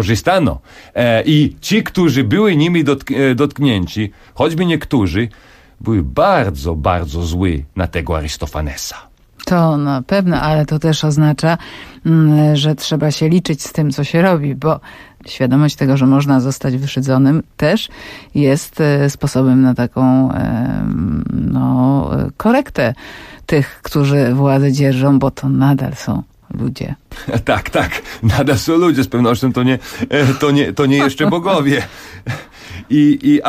I ci, którzy byli nimi dotknięci, choćby niektórzy, byli bardzo, bardzo zły na tego Arystofanesa. To na pewno, ale to też oznacza, że trzeba się liczyć z tym, co się robi, bo świadomość tego, że można zostać wyszydzonym, też jest sposobem na taką korektę tych, którzy władzę dzierżą, bo to nadal są ludzie. Tak, nadal są ludzie, z pewnością to nie jeszcze bogowie. I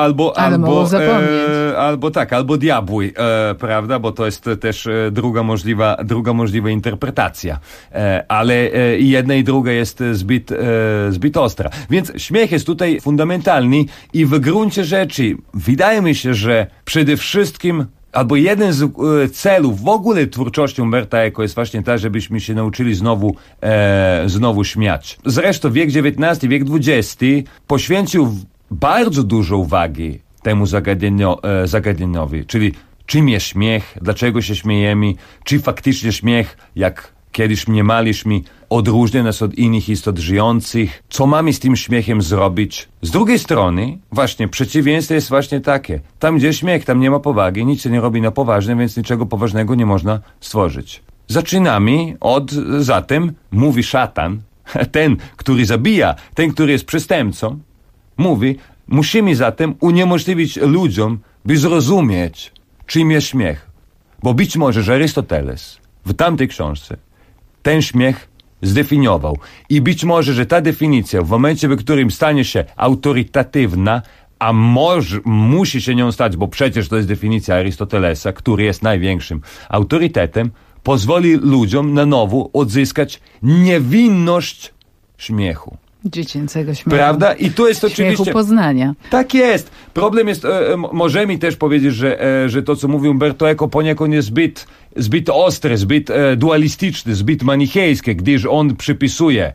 albo diabły, prawda, bo to jest też druga możliwa interpretacja. Ale i jedna i druga jest zbyt ostra. Więc śmiech jest tutaj fundamentalny i w gruncie rzeczy wydaje mi się, że przede wszystkim albo jeden z celów w ogóle twórczości Umberta Eco jest właśnie ta, żebyśmy się nauczyli znowu śmiać. Zresztą wiek XIX, wiek XX poświęcił bardzo dużo uwagi temu zagadnieniowi, czyli czym jest śmiech, dlaczego się śmiejemy, czy faktycznie śmiech, jak kiedyś mniemaliśmy, odróżnia nas od innych istot żyjących, co mamy z tym śmiechem zrobić. Z drugiej strony, właśnie przeciwieństwo jest właśnie takie. Tam, gdzie śmiech, tam nie ma powagi, nic się nie robi na poważnie, więc niczego poważnego nie można stworzyć. Zaczynamy zatem, mówi szatan, ten, który zabija, ten, który jest przestępcą, mówi, musimy zatem uniemożliwić ludziom, by zrozumieć, czym jest śmiech. Bo być może, że Arystoteles w tamtej książce ten śmiech zdefiniował. I być może, że ta definicja w momencie, w którym stanie się autorytatywna, a musi się nią stać, bo przecież to jest definicja Arystotelesa, który jest największym autorytetem, pozwoli ludziom na nowo odzyskać niewinność śmiechu. Dziecięcego śmiechu. Prawda? I tu jest oczywiście... Śmiechu poznania. Tak jest. Problem jest, możemy też powiedzieć, że to, co mówił Umberto Eco, poniekąd jest zbyt ostre, zbyt dualistyczne, zbyt manichejskie, gdyż on przypisuje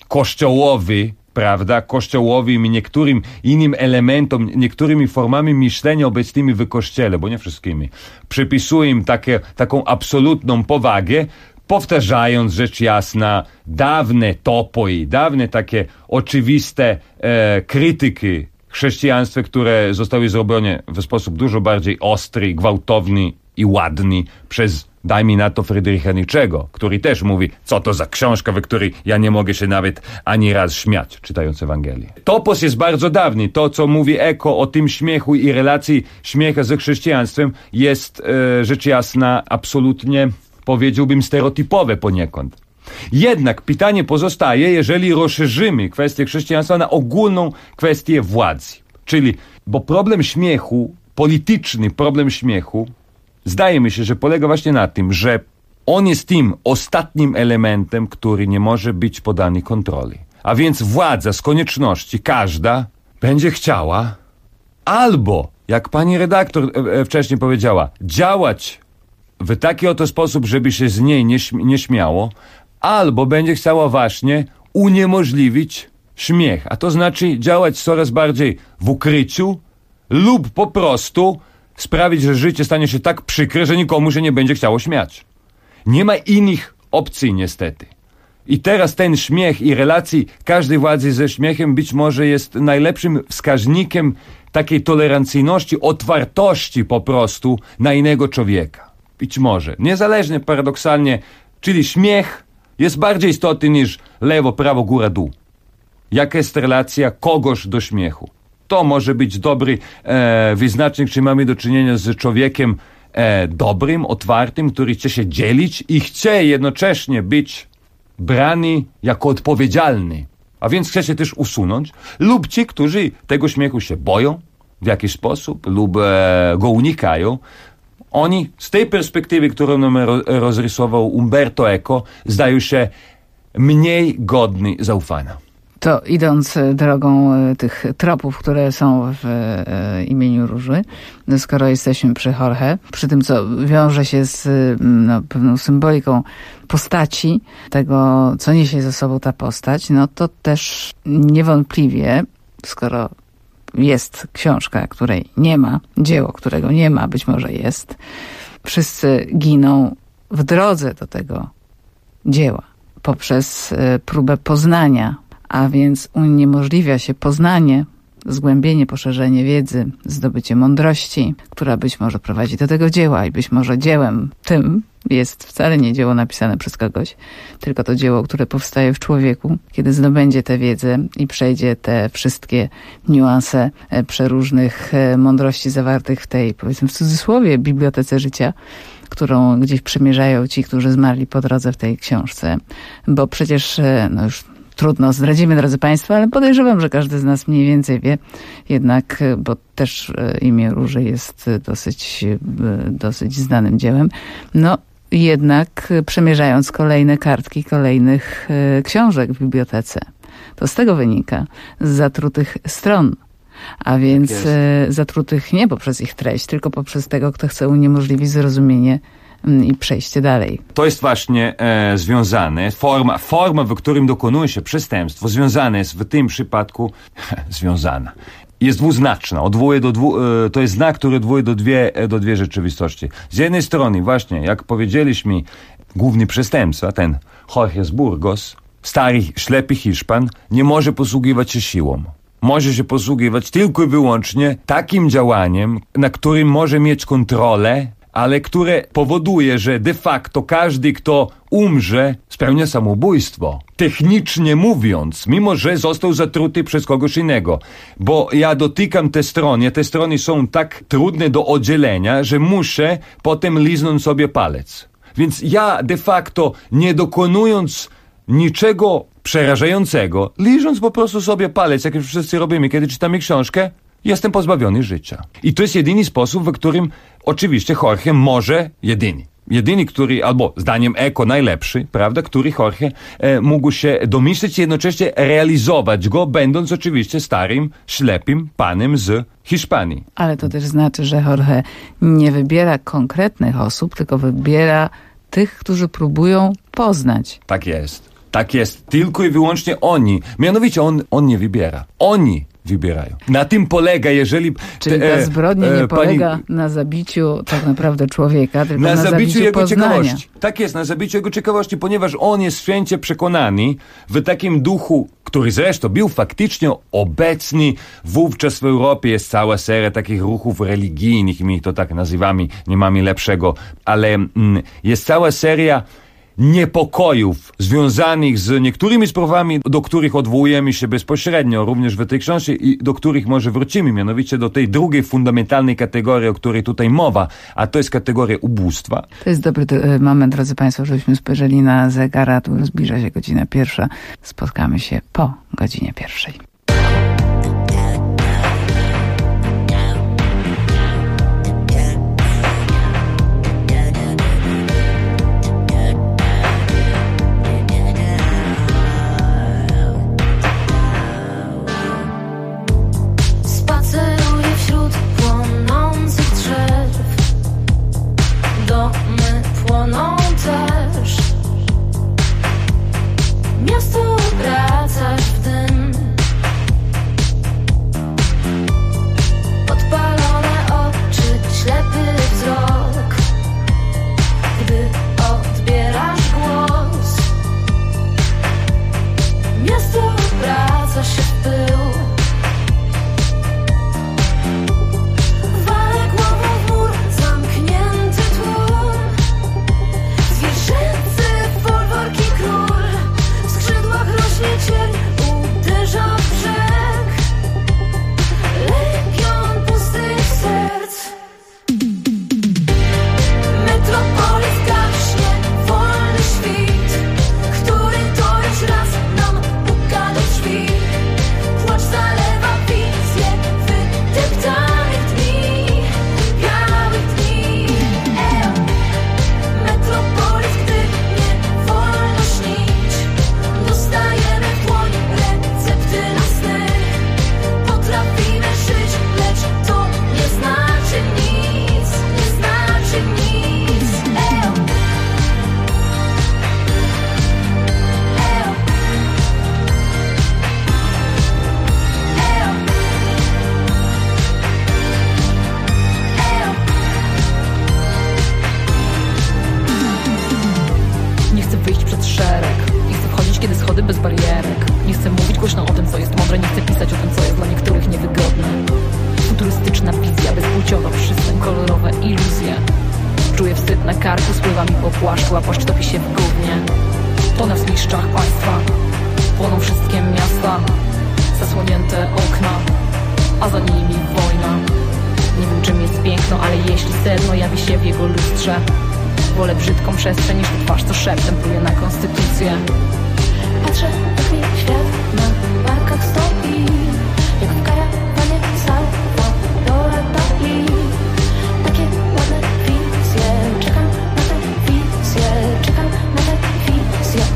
Kościołowi i niektórym innym elementom, niektórymi formami myślenia obecnymi w Kościele, bo nie wszystkimi, przypisuje im taką absolutną powagę, powtarzając rzecz jasna dawne topoi, dawne takie oczywiste krytyki chrześcijaństwa, które zostały zrobione w sposób dużo bardziej ostry, gwałtowny i ładny przez, dajmy na to, Friedricha Nietzschego, który też mówi, co to za książka, w której ja nie mogę się nawet ani raz śmiać, czytając Ewangelię. Topos jest bardzo dawny. To, co mówi Eco o tym śmiechu i relacji śmiecha ze chrześcijaństwem, jest rzecz jasna absolutnie, powiedziałbym, stereotypowe poniekąd. Jednak pytanie pozostaje, jeżeli rozszerzymy kwestię chrześcijaństwa na ogólną kwestię władzy. Czyli, bo problem śmiechu, polityczny problem śmiechu, zdaje mi się, że polega właśnie na tym, że on jest tym ostatnim elementem, który nie może być poddany kontroli. A więc władza z konieczności, każda, będzie chciała albo, jak pani redaktor wcześniej powiedziała, działać w taki oto sposób, żeby się z niej nie śmiało, albo będzie chciała właśnie uniemożliwić śmiech, a to znaczy działać coraz bardziej w ukryciu lub po prostu sprawić, że życie stanie się tak przykre, że nikomu się nie będzie chciało śmiać. Nie ma innych opcji niestety. I teraz ten śmiech i relacji każdej władzy ze śmiechem być może jest najlepszym wskaźnikiem takiej tolerancyjności, otwartości po prostu na innego człowieka. Być może. Niezależnie, paradoksalnie, czyli śmiech jest bardziej istotny niż lewo, prawo, góra, dół. Jaka jest relacja kogoś do śmiechu? To może być dobry wyznacznik, czy mamy do czynienia z człowiekiem dobrym, otwartym, który chce się dzielić i chce jednocześnie być brany jako odpowiedzialny, a więc chce się też usunąć, lub ci, którzy tego śmiechu się boją w jakiś sposób lub go unikają. Oni z tej perspektywy, którą nam rozrysował Umberto Eco, zdają się mniej godni zaufania. To idąc drogą tych tropów, które są w imieniu Róży, skoro jesteśmy przy Jorge, przy tym, co wiąże się z pewną symboliką postaci, tego, co niesie ze sobą ta postać, no to też niewątpliwie, skoro jest książka, której nie ma, dzieło, którego nie ma, być może jest, wszyscy giną w drodze do tego dzieła poprzez próbę poznania, a więc uniemożliwia się poznanie zgłębienie, poszerzenie wiedzy, zdobycie mądrości, która być może prowadzi do tego dzieła i być może dziełem tym jest wcale nie dzieło napisane przez kogoś, tylko to dzieło, które powstaje w człowieku, kiedy zdobędzie tę wiedzę i przejdzie te wszystkie niuanse przeróżnych mądrości zawartych w tej, powiedzmy w cudzysłowie, bibliotece życia, którą gdzieś przemierzają ci, którzy zmarli po drodze w tej książce. Bo przecież, już trudno, zdradzimy, drodzy Państwo, ale podejrzewam, że każdy z nas mniej więcej wie, jednak, bo też imię Róży jest dosyć znanym dziełem, jednak przemierzając kolejne kartki kolejnych książek w bibliotece, to z tego wynika, z zatrutych stron. A więc zatrutych nie poprzez ich treść, tylko poprzez tego, kto chce uniemożliwić zrozumienie i przejście dalej. To jest właśnie związane, forma, w którym dokonuje się przestępstwo, związane jest w tym przypadku, jest dwuznaczna. To jest znak, który odwołuje do dwie rzeczywistości. Z jednej strony właśnie, jak powiedzieliśmy, główny przestępca, ten Jorge z Burgos, stary, ślepy Hiszpan, nie może posługiwać się siłą. Może się posługiwać tylko i wyłącznie takim działaniem, na którym może mieć kontrolę, ale które powoduje, że de facto każdy, kto umrze, spełnia samobójstwo. Technicznie mówiąc, mimo że został zatruty przez kogoś innego. Bo ja dotykam te strony są tak trudne do oddzielenia, że muszę potem liznąć sobie palec. Więc ja de facto, nie dokonując niczego przerażającego, liżąc po prostu sobie palec, jak już wszyscy robimy, kiedy czytamy książkę, jestem pozbawiony życia. I to jest jedyny sposób, w którym oczywiście Jorge może, jedyny, który, albo zdaniem Eco najlepszy, prawda, który Jorge mógł się domyśleć i jednocześnie realizować go, będąc oczywiście starym, ślepym panem z Hiszpanii. Ale to też znaczy, że Jorge nie wybiera konkretnych osób, tylko wybiera tych, którzy próbują poznać. Tak jest. Tylko i wyłącznie oni. Mianowicie on nie wybiera. Oni wybierają. Na tym polega, jeżeli... Czyli ta zbrodnia nie polega na zabiciu tak naprawdę człowieka, tylko na zabiciu jego poznania. ciekawości. Tak jest, na zabiciu jego ciekawości, ponieważ on jest święcie przekonany w takim duchu, który zresztą był faktycznie obecny wówczas w Europie. Jest cała seria takich ruchów religijnych, my ich to tak nazywamy, nie mamy lepszego, ale jest cała seria niepokojów związanych z niektórymi sprawami, do których odwołujemy się bezpośrednio również w tej książce i do których może wrócimy, mianowicie do tej drugiej fundamentalnej kategorii, o której tutaj mowa, a to jest kategoria ubóstwa. To jest dobry moment, drodzy Państwo, żebyśmy spojrzeli na zegara, tu zbliża się godzina 1. Spotkamy się po godzinie 1. Miasto wracasz w dym. schody bez barierek. Nie chcę mówić głośno o tym, co jest mądre, nie chcę pisać o tym, co jest dla niektórych niewygodne. Czuję wstyd na karku, spływa mi po płaszczu, a płaszcz topi się w gównie. To na zniszczach państwa płoną wszystkie miasta, zasłonięte okna, a za nimi wojna. Nie wiem czym jest piękno, ale jeśli sedno jawi się w jego lustrze, wolę brzydką przestrzeń niż twarz, co szeptem pluje na konstytucję. Patrzę, jak mi świat na barkach stoi, jak w karawanie Salvadora Dali. Takie ładne wizje, czekam na tę wizję, czekam na tę wizję.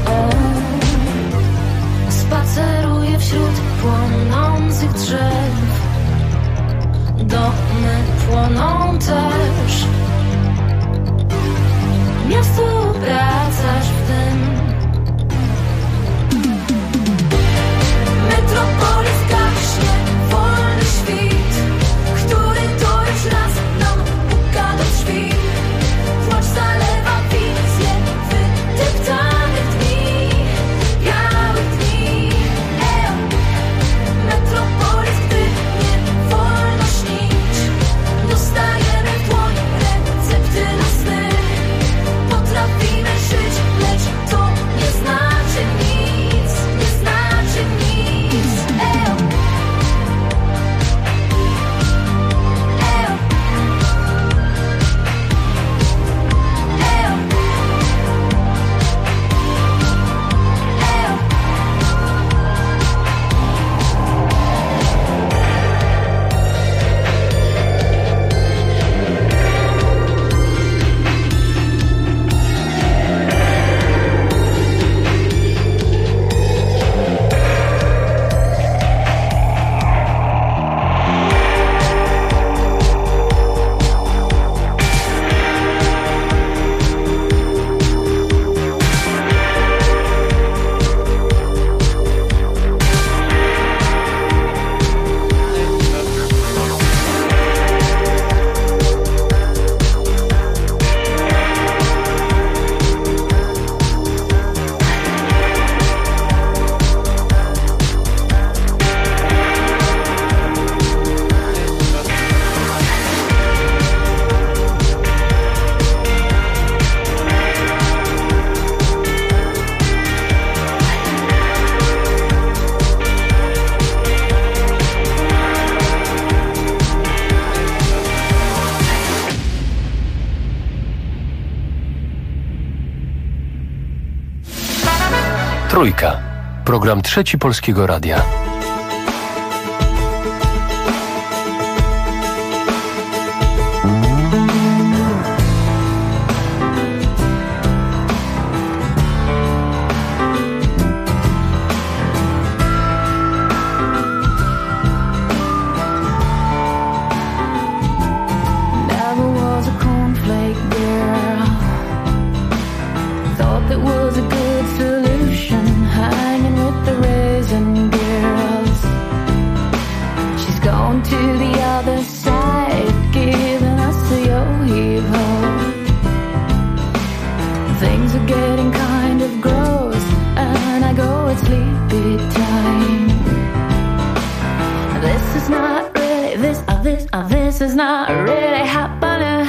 Spaceruję wśród płonących drzew, domy płoną też. Miasto obracasz w dym. Metropolis gaśnie, wolny świt, który to już raz nam puka do drzwi. Płacz zalewa wizję wydeptanych dni, białych dni. Metropolis, gdy nie wolno śnić, dostajemy w dłoń recepty na sny. Potrafimy żyć, lecz to nie znaczy nic, nie znaczy nic. Trójka. Program Trzeci Polskiego Radia. This is not really happening.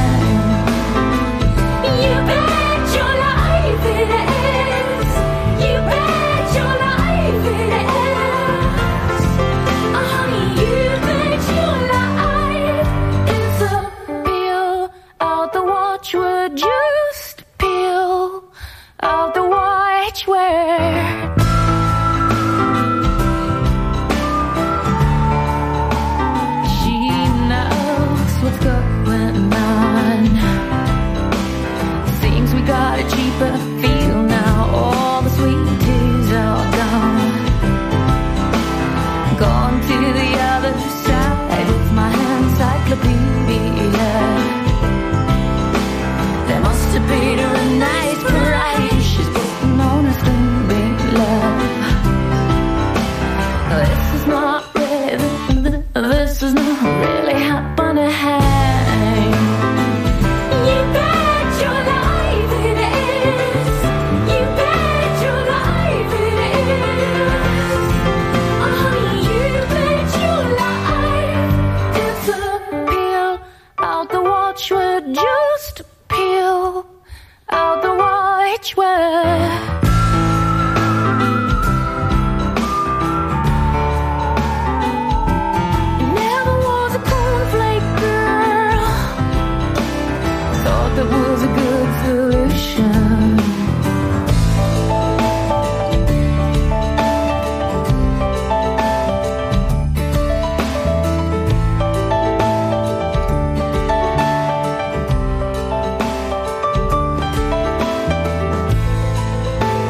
You bet your life it is. You bet your life it is. Honey, you bet your life is a peel out the watchword. Just peel out the watchword. What's going on? Seems we got a cheaper feel now. All the sweet teas are gone, gone to the other side.